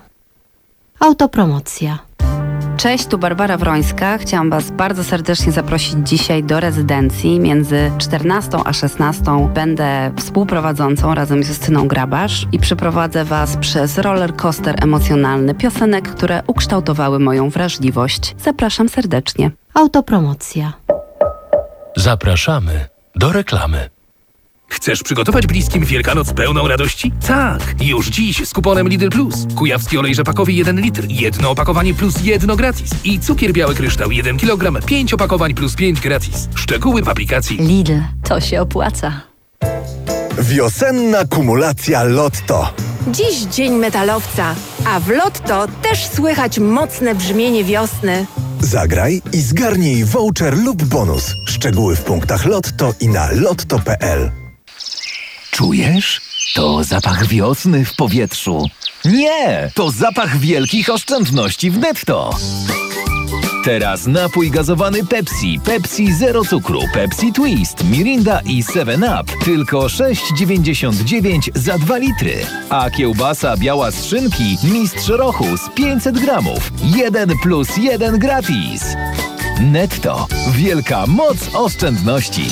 Autopromocja. Cześć, tu Barbara Wrońska. Chciałam Was bardzo serdecznie zaprosić dzisiaj do rezydencji. Między 14 a 16 będę współprowadzącą razem z Justyną Grabasz i przeprowadzę Was przez roller coaster emocjonalny piosenek, które ukształtowały moją wrażliwość. Zapraszam serdecznie. Autopromocja. Zapraszamy do reklamy. Chcesz przygotować bliskim Wielkanoc pełną radości? Tak! Już dziś z kuponem Lidl Plus. Kujawski olej rzepakowy 1 litr, jedno opakowanie plus jedno gratis. I cukier biały kryształ 1 kg, 5 opakowań plus 5 gratis. Szczegóły w aplikacji. Lidl, to się opłaca. Wiosenna kumulacja Lotto. Dziś dzień metalowca, a w Lotto też słychać mocne brzmienie wiosny. Zagraj i zgarnij voucher lub bonus. Szczegóły w punktach Lotto i na lotto.pl. Czujesz? To zapach wiosny w powietrzu. Nie! To zapach wielkich oszczędności w Netto. Teraz napój gazowany Pepsi, Pepsi Zero Cukru, Pepsi Twist, Mirinda i 7up. Tylko 6,99 za 2 litry. A kiełbasa biała z szynki Mistrz Rochu z 500 gramów. 1+1 gratis. Netto. Wielka moc oszczędności.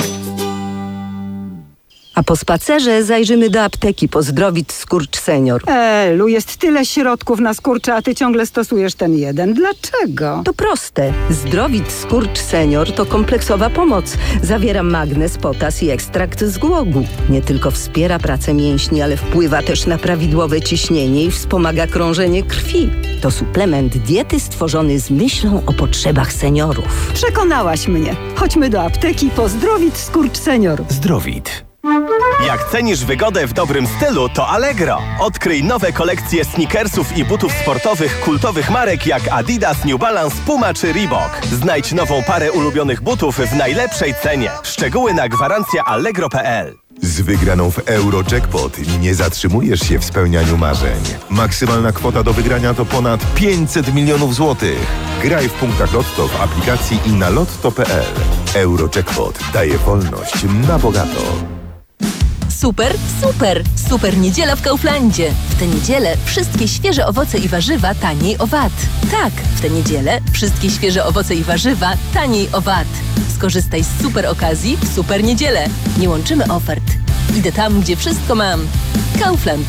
A po spacerze zajrzymy do apteki po Zdrowit Skurcz Senior. Elu, jest tyle środków na skurcze, a ty ciągle stosujesz ten jeden. Dlaczego? To proste. Zdrowit Skurcz Senior to kompleksowa pomoc. Zawiera magnez, potas i ekstrakt z głogu. Nie tylko wspiera pracę mięśni, ale wpływa też na prawidłowe ciśnienie i wspomaga krążenie krwi. To suplement diety stworzony z myślą o potrzebach seniorów. Przekonałaś mnie. Chodźmy do apteki po Zdrowit Skurcz Senior. Zdrowit. Jak cenisz wygodę w dobrym stylu, to Allegro. Odkryj nowe kolekcje sneakersów i butów sportowych kultowych marek jak Adidas, New Balance, Puma czy Reebok. Znajdź nową parę ulubionych butów w najlepszej cenie. Szczegóły na gwarancja.allegro.pl. Z wygraną w Eurojackpot nie zatrzymujesz się w spełnianiu marzeń. Maksymalna kwota do wygrania to ponad 500 milionów złotych. Graj w punktach Lotto w aplikacji i na lotto.pl. Eurojackpot daje wolność na bogato. Super, super! Super niedziela w Kauflandzie. W tę niedzielę wszystkie świeże owoce i warzywa taniej o VAT. Tak, w tę niedzielę wszystkie świeże owoce i warzywa taniej o VAT. Skorzystaj z super okazji w super niedzielę. Nie łączymy ofert. Idę tam, gdzie wszystko mam. Kaufland.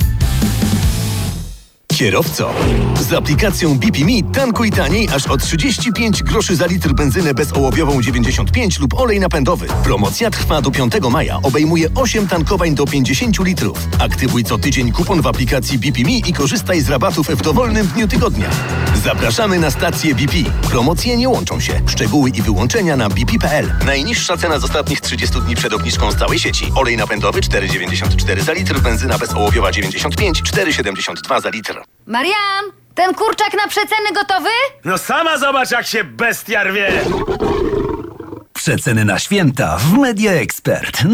Kierowco, z aplikacją BP Me tankuj taniej aż o 35 groszy za litr benzynę bezołowiową 95 lub olej napędowy. Promocja trwa do 5 maja. Obejmuje 8 tankowań do 50 litrów. Aktywuj co tydzień kupon w aplikacji BP Me i korzystaj z rabatów w dowolnym dniu tygodnia. Zapraszamy na stację BP. Promocje nie łączą się. Szczegóły i wyłączenia na bp.pl. Najniższa cena z ostatnich 30 dni przed obniżką z całej sieci. Olej napędowy 4,94 za litr, benzyna bezołowiowa 95, 4,72 za litr. Mariam, ten kurczak na przeceny gotowy? No sama zobacz, jak się bestia rwie. Przeceny na święta w Media Expert.